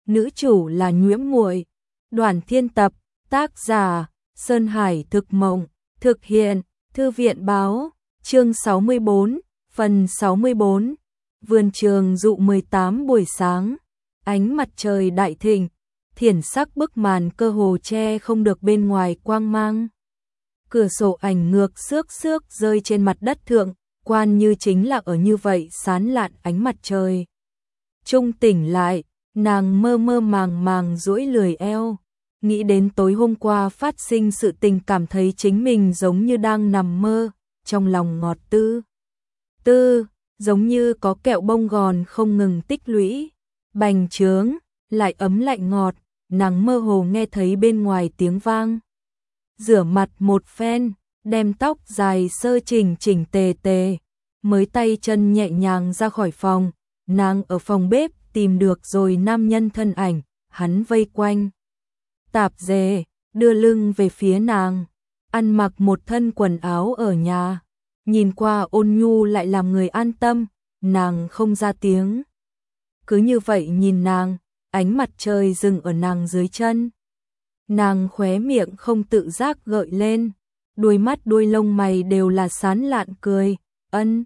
nữ chủ là Nhiễm Muội. Đoàn Thiên tập, tác giả Sơn Hải Thực Mộng, thực hiện Thư viện Báo, chương 64, phần 64. Vườn trường dụ 18 buổi sáng, ánh mặt trời đại thịnh, thiển sắc bức màn cơ hồ che không được bên ngoài quang mang. Cửa sổ ảnh ngược xước xước rơi trên mặt đất thượng, Quan Như chính là ở như vậy sán lạn ánh mặt trời. Trung tỉnh lại, nàng mơ mơ màng màng duỗi lười eo, nghĩ đến tối hôm qua phát sinh sự tình, cảm thấy chính mình giống như đang nằm mơ, trong lòng ngọt tư, giống như có kẹo bông gòn không ngừng tích lũy, bành trướng, lại ấm lại ngọt, nàng mơ hồ nghe thấy bên ngoài tiếng vang. Rửa mặt một phen, đem tóc dài sơ chỉnh chỉnh tề tề, mới tay chân nhẹ nhàng ra khỏi phòng, nàng ở phòng bếp tìm được rồi nam nhân thân ảnh, hắn vây quanh tạp dề, đưa lưng về phía nàng, ăn mặc một thân quần áo ở nhà, nhìn qua ôn nhu lại làm người an tâm, nàng không ra tiếng. Cứ như vậy nhìn nàng, ánh mặt trời dừng ở nàng dưới chân. Nàng khóe miệng không tự giác gợi lên, đuôi mắt đuôi lông mày đều là sán lạn cười, ân.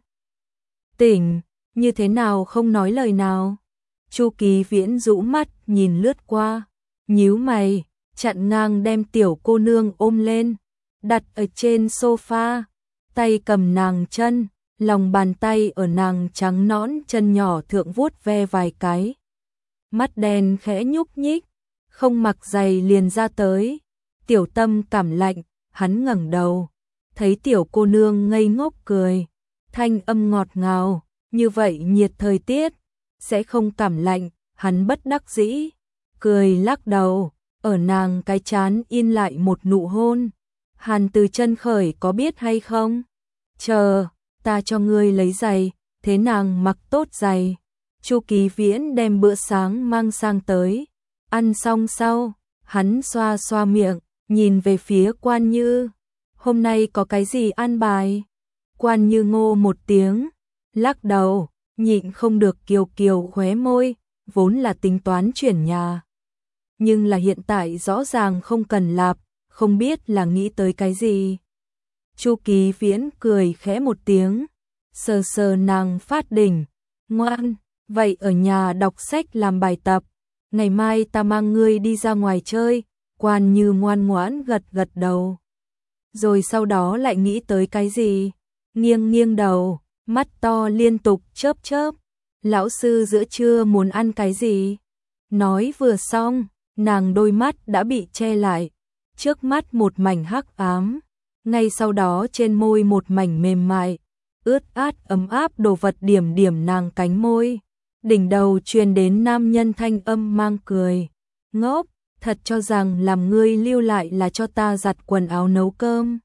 Tỉnh, như thế nào không nói lời nào. Chu Kỳ Viễn rũ mắt nhìn lướt qua, nhíu mày, chặn ngang đem tiểu cô nương ôm lên, đặt ở trên sofa, tay cầm nàng chân, lòng bàn tay ở nàng trắng nõn chân nhỏ thượng vuốt ve vài cái. Mắt đen khẽ nhúc nhích, không mặc giày liền ra tới. Tiểu Tâm cảm lạnh, hắn ngẩng đầu, thấy tiểu cô nương ngây ngốc cười, thanh âm ngọt ngào, như vậy nhiệt thời tiết sẽ không cảm lạnh, hắn bất đắc dĩ, cười lắc đầu, ở nàng cái trán in lại một nụ hôn. Hàn Từ Chân khởi có biết hay không? Chờ, ta cho ngươi lấy giày, thế nàng mặc tốt giày. Chu Kỳ Viễn đem bữa sáng mang sang tới, ăn xong sau, hắn xoa xoa miệng, nhìn về phía Quan Như, hôm nay có cái gì an bài? Quan Như ngô một tiếng, lắc đầu, nhịn không được kiều kiều khóe môi, vốn là tính toán chuyển nhà. Nhưng là hiện tại rõ ràng không cần lạp, không biết là nghĩ tới cái gì. Chu Kỳ Viễn cười khẽ một tiếng, sờ sờ nàng phát đỉnh, ngoan, vậy ở nhà đọc sách làm bài tập, ngày mai ta mang ngươi đi ra ngoài chơi. Quan Như ngoan ngoãn gật gật đầu. Rồi sau đó lại nghĩ tới cái gì, nghiêng nghiêng đầu, mắt to liên tục chớp chớp. Lão sư giữa trưa muốn ăn cái gì? Nói vừa xong, nàng đôi mắt đã bị che lại, trước mắt một mảnh hắc ám, ngay sau đó trên môi một mảnh mềm mại, ướt át ấm áp đồ vật điểm điểm nàng cánh môi. Đỉnh đầu truyền đến nam nhân thanh âm mang cười, ngốc, thật cho rằng làm ngươi lưu lại là cho ta giặt quần áo nấu cơm.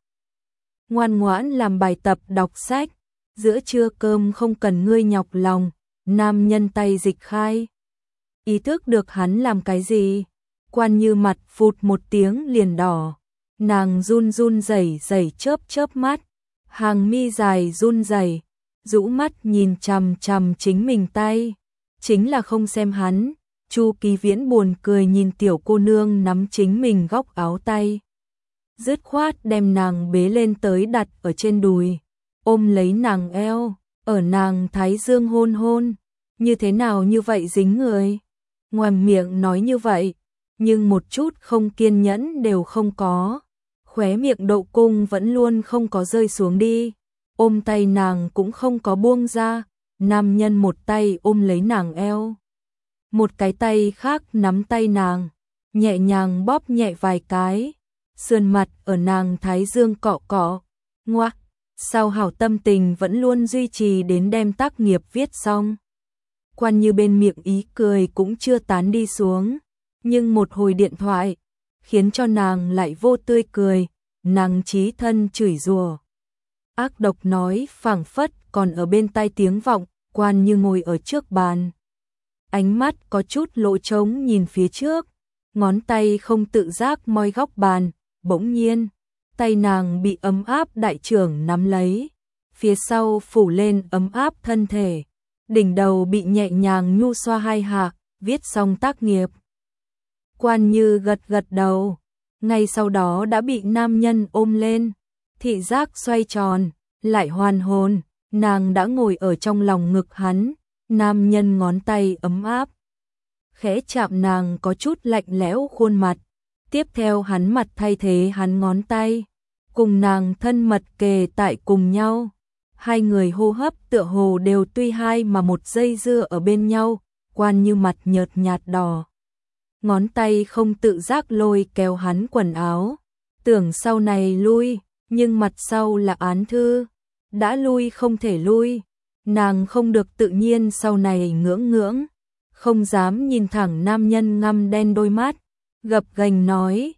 Ngoan ngoãn làm bài tập đọc sách, giữa trưa cơm không cần ngươi nhọc lòng. Nam nhân tay dịch khai, ý thức được hắn làm cái gì, Quan Như mặt phụt một tiếng liền đỏ, nàng run run rẩy rẩy chớp chớp mắt, hàng mi dài run rẩy, rũ mắt nhìn chằm chằm chính mình tay, chính là không xem hắn. Chu Kỳ Viễn buồn cười nhìn tiểu cô nương nắm chính mình góc áo tay, dứt khoát đem nàng bế lên tới đặt ở trên đùi, ôm lấy nàng eo, ở nàng thái dương hôn hôn, như thế nào như vậy dính người. Ngoài miệng nói như vậy, nhưng một chút không kiên nhẫn đều không có, khóe miệng độ cung vẫn luôn không có rơi xuống đi, ôm tay nàng cũng không có buông ra. Nam nhân một tay ôm lấy nàng eo, một cái tay khác nắm tay nàng, nhẹ nhàng bóp nhẹ vài cái, sườn mặt ở nàng thái dương cọ cọ. Ngoa, sao hảo tâm tình vẫn luôn duy trì đến đem tác nghiệp viết xong. Quan Như bên miệng ý cười cũng chưa tán đi xuống, nhưng một hồi điện thoại khiến cho nàng lại vô tươi cười, nàng chí thân chửi rủa, ác độc nói phảng phất còn ở bên tai tiếng vọng. Quan Như ngồi ở trước bàn, ánh mắt có chút lộ trống nhìn phía trước, ngón tay không tự giác moi góc bàn, bỗng nhiên, tay nàng bị ấm áp đại trưởng nắm lấy, phía sau phủ lên ấm áp thân thể, đỉnh đầu bị nhẹ nhàng nhu xoa hai hạ, viết xong tác nghiệp, Quan Như gật gật đầu, ngay sau đó đã bị nam nhân ôm lên, thị giác xoay tròn, lại hoàn hồn, nàng đã ngồi ở trong lòng ngực hắn, nam nhân ngón tay ấm áp, khẽ chạm nàng có chút lạnh lẽo khuôn mặt, tiếp theo hắn mặt thay thế hắn ngón tay, cùng nàng thân mật kề tại cùng nhau. Hai người hô hấp tựa hồ đều tuy hai mà một giây dưa ở bên nhau, Quan Như mặt nhợt nhạt đỏ. Ngón tay không tự giác lôi kéo hắn quần áo, tưởng sau này lui, nhưng mặt sau là án thư, đã lui không thể lui, nàng không được tự nhiên sau này ngưỡng ngưỡng, không dám nhìn thẳng nam nhân ngăm đen đôi mắt, gập ghềnh nói,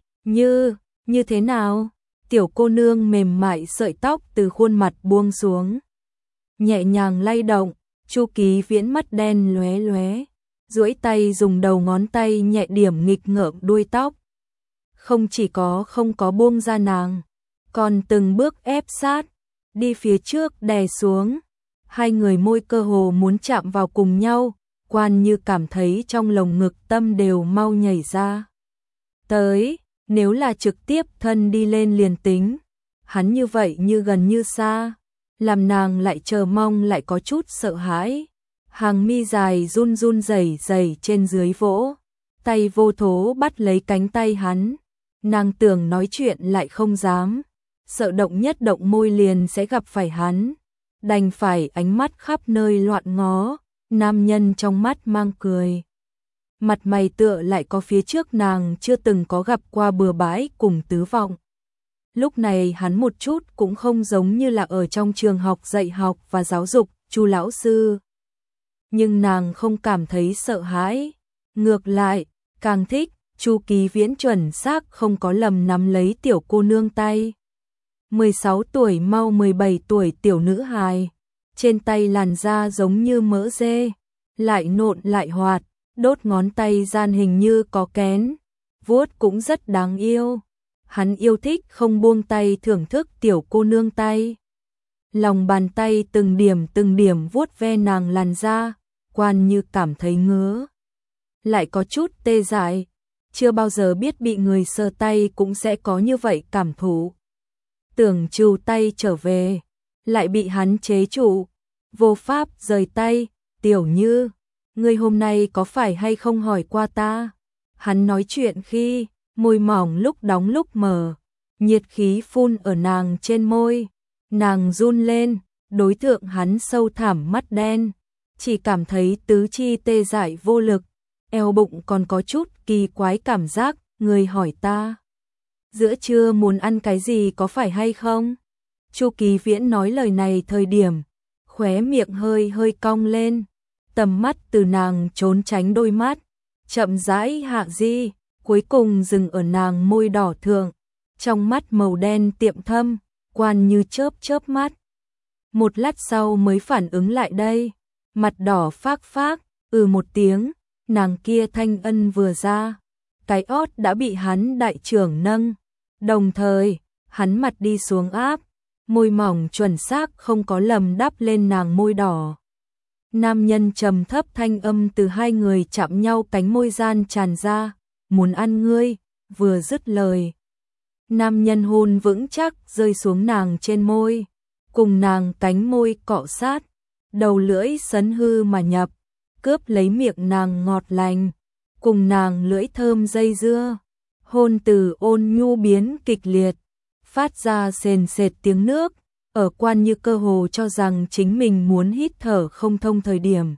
như thế nào? Tiểu cô nương mềm mại sợi tóc từ khuôn mặt buông xuống, nhẹ nhàng lay động, Chu Ký Viễn mắt đen lóe lóe, duỗi tay dùng đầu ngón tay nhẹ điểm nghịch ngợm đuôi tóc. Không chỉ không có buông ra nàng, còn từng bước ép sát, đi phía trước đè xuống. Hai người môi cơ hồ muốn chạm vào cùng nhau, Quan Như cảm thấy trong lồng ngực tâm đều mau nhảy ra. Tới, nếu là trực tiếp thân đi lên liền tính, hắn như vậy như gần như xa, làm nàng lại chờ mong lại có chút sợ hãi. Hàng mi dài run run rẩy rẩy trên dưới vỗ, tay vô thố bắt lấy cánh tay hắn, nàng tưởng nói chuyện lại không dám, sợ động nhất động môi liền sẽ gặp phải hắn, đành phải ánh mắt khắp nơi loạn ngó, nam nhân trong mắt mang cười. Mặt mày tựa lại có phía trước nàng chưa từng có gặp qua bừa bãi cùng tứ vọng. Lúc này hắn một chút cũng không giống như là ở trong trường học dạy học và giáo dục, Chu lão sư. Nhưng nàng không cảm thấy sợ hãi, ngược lại, càng thích, Chu Ký Viễn chuẩn xác không có lầm nắm lấy tiểu cô nương tay. 16 tuổi mau 17 tuổi tiểu nữ hài, trên tay làn da giống như mỡ dê, lại nộn lại hoạt, đốt ngón tay gian hình như có kén, vuốt cũng rất đáng yêu. Hắn yêu thích không buông tay thưởng thức tiểu cô nương tay. Lòng bàn tay từng điểm vuốt ve nàng làn da, Quan Như cảm thấy ngứa, lại có chút tê dại, chưa bao giờ biết bị người sờ tay cũng sẽ có như vậy cảm thụ. Tưởng trù tay trở về, lại bị hắn chế trụ, vô pháp rời tay. Tiểu Như, ngươi hôm nay có phải hay không hỏi qua ta? Hắn nói chuyện khi môi mỏng lúc đóng lúc mở, nhiệt khí phun ở nàng trên môi, nàng run lên, đối tượng hắn sâu thẳm mắt đen, chỉ cảm thấy tứ chi tê dại vô lực, eo bụng còn có chút kỳ quái cảm giác. Người hỏi ta, giữa trưa muốn ăn cái gì có phải hay không? Chu Ký Viễn nói lời này thời điểm, khóe miệng hơi cong lên, tầm mắt từ nàng trốn tránh đôi mắt, chậm rãi hạ di, cuối cùng dừng ở nàng môi đỏ thượng, trong mắt màu đen tiệm thâm. Quan Như chớp mắt, một lát sau mới phản ứng lại đây, mặt đỏ phác phác, một tiếng, nàng kia thanh ân vừa ra, cái ót đã bị hắn đại trưởng nâng, đồng thời, hắn mặt đi xuống áp, môi mỏng chuẩn xác không có lầm đắp lên nàng môi đỏ. Nam nhân trầm thấp thanh âm từ hai người chạm nhau cánh môi gian tràn ra, muốn ăn ngươi. Vừa dứt lời, nam nhân hôn vững chắc rơi xuống nàng trên môi, cùng nàng cánh môi cọ sát, đầu lưỡi sấn hư mà nhập, cướp lấy miệng nàng ngọt lành, cùng nàng lưỡi thơm dây dưa, hôn từ ôn nhu biến kịch liệt, phát ra sền sệt tiếng nước, ở Quan Như cơ hồ cho rằng chính mình muốn hít thở không thông thời điểm.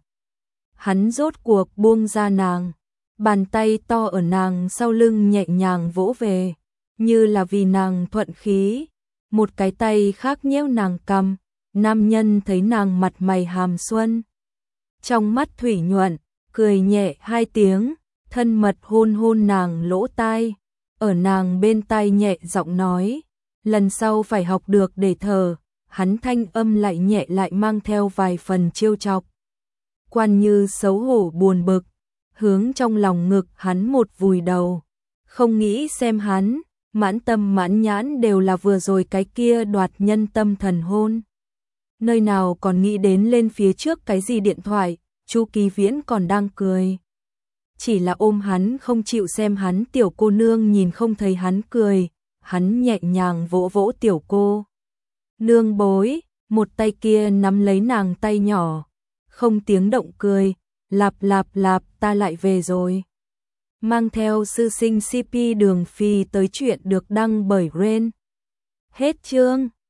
Hắn rốt cuộc buông ra nàng, bàn tay to ở nàng sau lưng nhẹ nhàng vỗ về, như là vì nàng thuận khí, một cái tay khác nhéo nàng cằm, nam nhân thấy nàng mặt mày hàm xuân, trong mắt thủy nhuận, cười nhẹ hai tiếng, thân mật hôn nàng lỗ tai, ở nàng bên tai nhẹ giọng nói, lần sau phải học được để thở. Hắn thanh âm lại nhẹ lại mang theo vài phần trêu chọc. Quan Như xấu hổ buồn bực, hướng trong lòng ngực hắn một vùi đầu, không nghĩ xem hắn, mãn tâm mãn nhãn đều là vừa rồi cái kia đoạt nhân tâm thần hôn. Nơi nào còn nghĩ đến lên phía trước cái gì điện thoại, Chu Ký Viễn còn đang cười. chỉ là ôm hắn không chịu xem hắn. Tiểu cô nương nhìn không thấy hắn cười, hắn nhẹ nhàng vỗ vỗ tiểu cô nương bối, một tay kia nắm lấy nàng tay nhỏ, không tiếng động cười, lạp lạp lạp, ta lại về rồi. Mang theo sư sinh CP Đường Phi tới chuyện được đăng bởi Ren. Hết chương.